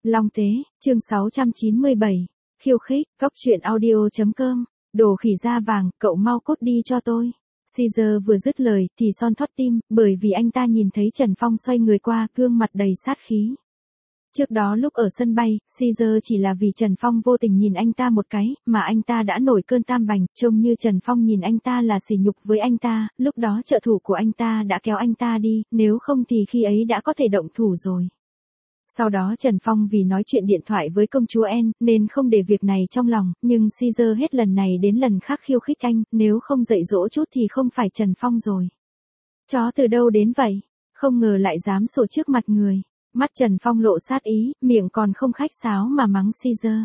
Long Tế, chương 697. Khiêu khích, góc truyện audio.com. Đồ khỉ da vàng, cậu mau cút đi cho tôi. Caesar vừa dứt lời thì Son thót tim, bởi vì anh ta nhìn thấy Trần Phong xoay người qua, gương mặt đầy sát khí. Trước đó lúc ở sân bay, Caesar chỉ là vì Trần Phong vô tình nhìn anh ta một cái, mà anh ta đã nổi cơn tam bành, trông như Trần Phong nhìn anh ta là sỉ nhục với anh ta, lúc đó trợ thủ của anh ta đã kéo anh ta đi, nếu không thì khi ấy đã có thể động thủ rồi. Sau đó Trần Phong vì nói chuyện điện thoại với công chúa Anne, nên không để việc này trong lòng, nhưng Caesar hết lần này đến lần khác khiêu khích anh, nếu không dạy dỗ chút thì không phải Trần Phong rồi. Chó từ đâu đến vậy? Không ngờ lại dám sổ trước mặt người. Mắt Trần Phong lộ sát ý, miệng còn không khách sáo mà mắng Caesar.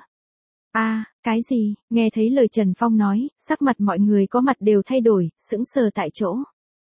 Cái gì? Nghe thấy lời Trần Phong nói, sắc mặt mọi người có mặt đều thay đổi, sững sờ tại chỗ.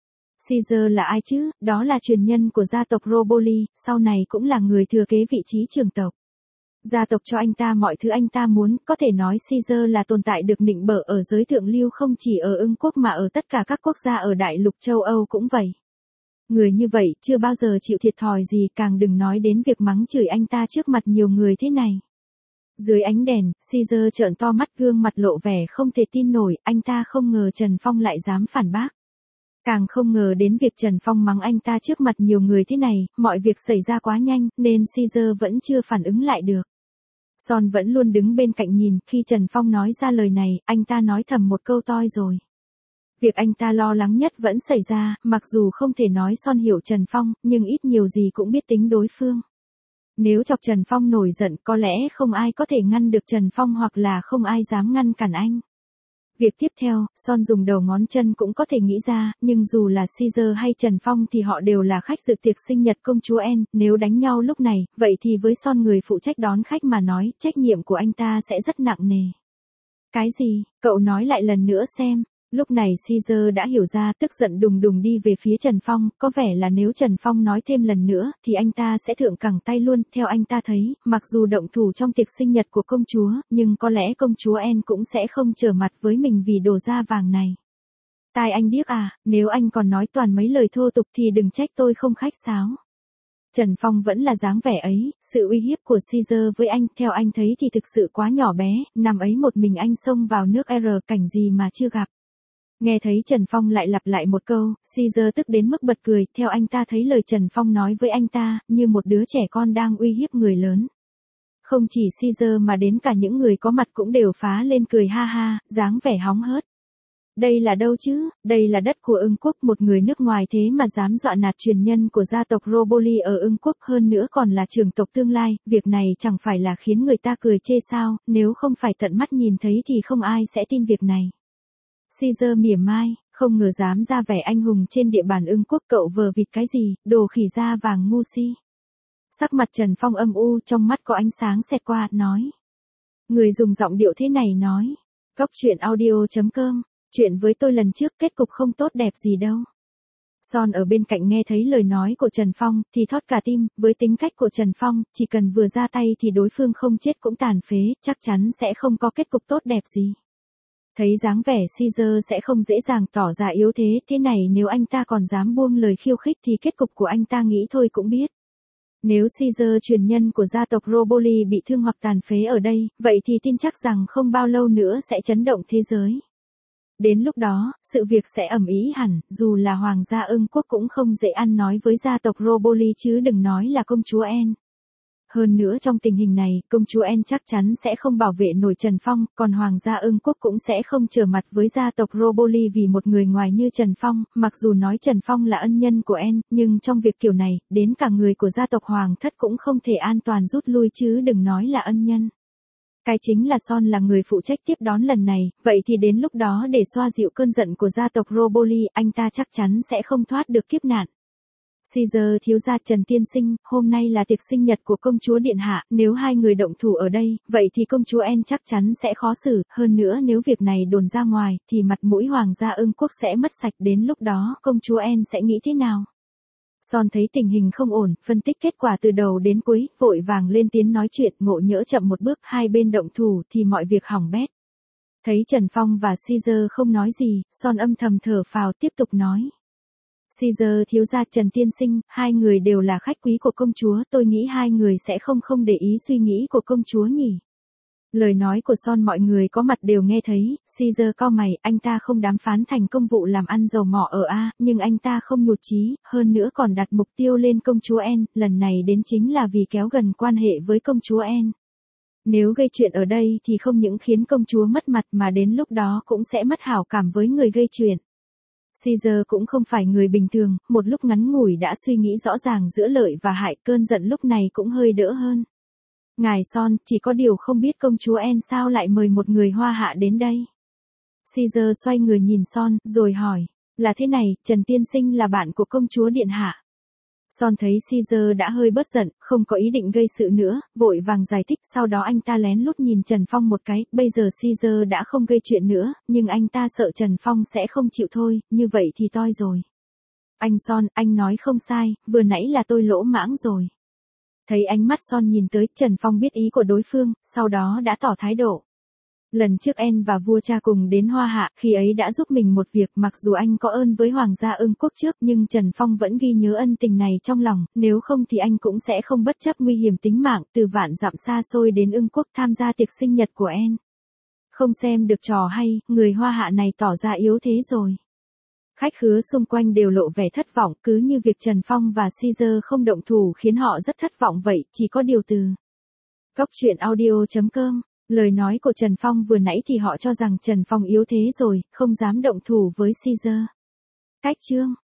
Caesar là ai chứ? Đó là truyền nhân của gia tộc Roboli, sau này cũng là người thừa kế vị trí trưởng tộc. Gia tộc cho anh ta mọi thứ anh ta muốn, có thể nói Caesar là tồn tại được nịnh bợ ở giới thượng lưu không chỉ ở Ưng quốc mà ở tất cả các quốc gia ở đại lục châu Âu cũng vậy. Người như vậy chưa bao giờ chịu thiệt thòi gì, càng đừng nói đến việc mắng chửi anh ta trước mặt nhiều người thế này. Dưới ánh đèn, Caesar trợn to mắt, gương mặt lộ vẻ không thể tin nổi, anh ta không ngờ Trần Phong lại dám phản bác. Càng không ngờ đến việc Trần Phong mắng anh ta trước mặt nhiều người thế này, mọi việc xảy ra quá nhanh, nên Caesar vẫn chưa phản ứng lại được. Son vẫn luôn đứng bên cạnh nhìn, khi Trần Phong nói ra lời này, anh ta nói thầm một câu toi rồi. Việc anh ta lo lắng nhất vẫn xảy ra, mặc dù không thể nói Son hiểu Trần Phong, nhưng ít nhiều gì cũng biết tính đối phương. Nếu chọc Trần Phong nổi giận, có lẽ không ai có thể ngăn được Trần Phong hoặc là không ai dám ngăn cản anh. Việc tiếp theo, Son dùng đầu ngón chân cũng có thể nghĩ ra, nhưng dù là Caesar hay Trần Phong thì họ đều là khách dự tiệc sinh nhật công chúa Anne, nếu đánh nhau lúc này, vậy thì với Son người phụ trách đón khách mà nói, trách nhiệm của anh ta sẽ rất nặng nề. Cái gì? Cậu nói lại lần nữa xem. Lúc này Caesar đã hiểu ra, tức giận đùng đùng đi về phía Trần Phong, có vẻ là nếu Trần Phong nói thêm lần nữa, thì anh ta sẽ thượng cẳng tay luôn. Theo anh ta thấy, mặc dù động thủ trong tiệc sinh nhật của công chúa, nhưng có lẽ công chúa Anne cũng sẽ không trở mặt với mình vì đồ da vàng này. Tai anh điếc à, nếu anh còn nói toàn mấy lời thô tục thì đừng trách tôi không khách sáo. Trần Phong vẫn là dáng vẻ ấy, sự uy hiếp của Caesar với anh, theo anh thấy thì thực sự quá nhỏ bé, năm ấy một mình anh xông vào nước cảnh gì mà chưa gặp. Nghe thấy Trần Phong lại lặp lại một câu, Caesar tức đến mức bật cười, theo anh ta thấy lời Trần Phong nói với anh ta, như một đứa trẻ con đang uy hiếp người lớn. Không chỉ Caesar mà đến cả những người có mặt cũng đều phá lên cười ha ha, dáng vẻ hóng hớt. Đây là đâu chứ, đây là đất của Ưng quốc, một người nước ngoài thế mà dám dọa nạt truyền nhân của gia tộc Roboli ở Ưng quốc, hơn nữa còn là trưởng tộc tương lai, việc này chẳng phải là khiến người ta cười chê sao, nếu không phải tận mắt nhìn thấy thì không ai sẽ tin việc này. Caesar mỉa mai, không ngờ dám ra vẻ anh hùng trên địa bàn Ưng quốc, cậu vờ vịt cái gì, đồ khỉ da vàng ngu si. Sắc mặt Trần Phong âm u, trong mắt có ánh sáng xẹt qua, nói. Người dùng giọng điệu thế này nói. Góc truyện audio.com, chuyện với tôi lần trước kết cục không tốt đẹp gì đâu. Son ở bên cạnh nghe thấy lời nói của Trần Phong, thì thót cả tim, với tính cách của Trần Phong, chỉ cần vừa ra tay thì đối phương không chết cũng tàn phế, chắc chắn sẽ không có kết cục tốt đẹp gì. Thấy dáng vẻ Caesar sẽ không dễ dàng tỏ ra yếu thế, thế này nếu anh ta còn dám buông lời khiêu khích thì kết cục của anh ta nghĩ thôi cũng biết. Nếu Caesar truyền nhân của gia tộc Roboli bị thương hoặc tàn phế ở đây, vậy thì tin chắc rằng không bao lâu nữa sẽ chấn động thế giới. Đến lúc đó, sự việc sẽ ầm ĩ hẳn, dù là hoàng gia Ưng quốc cũng không dễ ăn nói với gia tộc Roboli chứ đừng nói là công chúa Anne. Hơn nữa trong tình hình này, công chúa Anne chắc chắn sẽ không bảo vệ nổi Trần Phong, còn hoàng gia Ưng quốc cũng sẽ không trở mặt với gia tộc Roboli vì một người ngoài như Trần Phong, mặc dù nói Trần Phong là ân nhân của Anne, nhưng trong việc kiểu này, đến cả người của gia tộc hoàng thất cũng không thể an toàn rút lui chứ đừng nói là ân nhân. Cái chính là Son là người phụ trách tiếp đón lần này, vậy thì đến lúc đó để xoa dịu cơn giận của gia tộc Roboli, anh ta chắc chắn sẽ không thoát được kiếp nạn. Caesar thiếu gia Trần tiên sinh, hôm nay là tiệc sinh nhật của công chúa điện hạ, nếu hai người động thủ ở đây, vậy thì công chúa Anne chắc chắn sẽ khó xử, hơn nữa nếu việc này đồn ra ngoài, thì mặt mũi hoàng gia Ưng quốc sẽ mất sạch, đến lúc đó công chúa Anne sẽ nghĩ thế nào? Son thấy tình hình không ổn, phân tích kết quả từ đầu đến cuối, vội vàng lên tiếng nói chuyện, ngộ nhỡ chậm một bước, hai bên động thủ thì mọi việc hỏng bét. Thấy Trần Phong và Caesar không nói gì, Son âm thầm thở phào tiếp tục nói. Caesar thiếu gia Trần Tiên Sinh, hai người đều là khách quý của công chúa, tôi nghĩ hai người sẽ không để ý suy nghĩ của công chúa nhỉ. Lời nói của Son mọi người có mặt đều nghe thấy, Caesar cau mày, anh ta không đàm phán thành công vụ làm ăn dầu mỏ ở A, nhưng anh ta không nhụt chí, hơn nữa còn đặt mục tiêu lên công chúa Anne, lần này đến chính là vì kéo gần quan hệ với công chúa Anne. Nếu gây chuyện ở đây thì không những khiến công chúa mất mặt mà đến lúc đó cũng sẽ mất hảo cảm với người gây chuyện. Caesar cũng không phải người bình thường, một lúc ngắn ngủi đã suy nghĩ rõ ràng giữa lợi và hại, cơn giận lúc này cũng hơi đỡ hơn. Ngài Son, chỉ có điều không biết công chúa Anne sao lại mời một người Hoa Hạ đến đây. Caesar xoay người nhìn Son, rồi hỏi, là thế này, Trần Tiên Sinh là bạn của công chúa Điện Hạ. Son thấy Caesar đã hơi bớt giận, không có ý định gây sự nữa, vội vàng giải thích, sau đó anh ta lén lút nhìn Trần Phong một cái, bây giờ Caesar đã không gây chuyện nữa, nhưng anh ta sợ Trần Phong sẽ không chịu thôi, như vậy thì toi rồi. Anh Son, anh nói không sai, vừa nãy là tôi lỗ mãng rồi. Thấy ánh mắt Son nhìn tới, Trần Phong biết ý của đối phương, sau đó đã tỏ thái độ. Lần trước Anne và vua cha cùng đến Hoa Hạ, khi ấy đã giúp mình một việc, mặc dù anh có ơn với Hoàng gia Ưng Quốc trước, nhưng Trần Phong vẫn ghi nhớ ân tình này trong lòng, nếu không thì anh cũng sẽ không bất chấp nguy hiểm tính mạng, từ vạn dặm xa xôi đến Ưng Quốc tham gia tiệc sinh nhật của Anne. Không xem được trò hay, người Hoa Hạ này tỏ ra yếu thế rồi. Khách khứa xung quanh đều lộ vẻ thất vọng, cứ như việc Trần Phong và Caesar không động thủ khiến họ rất thất vọng vậy, chỉ có điều từ. Góc truyện audio.com. Lời nói của Trần Phong vừa nãy thì họ cho rằng Trần Phong yếu thế rồi, không dám động thủ với Caesar. Cách chương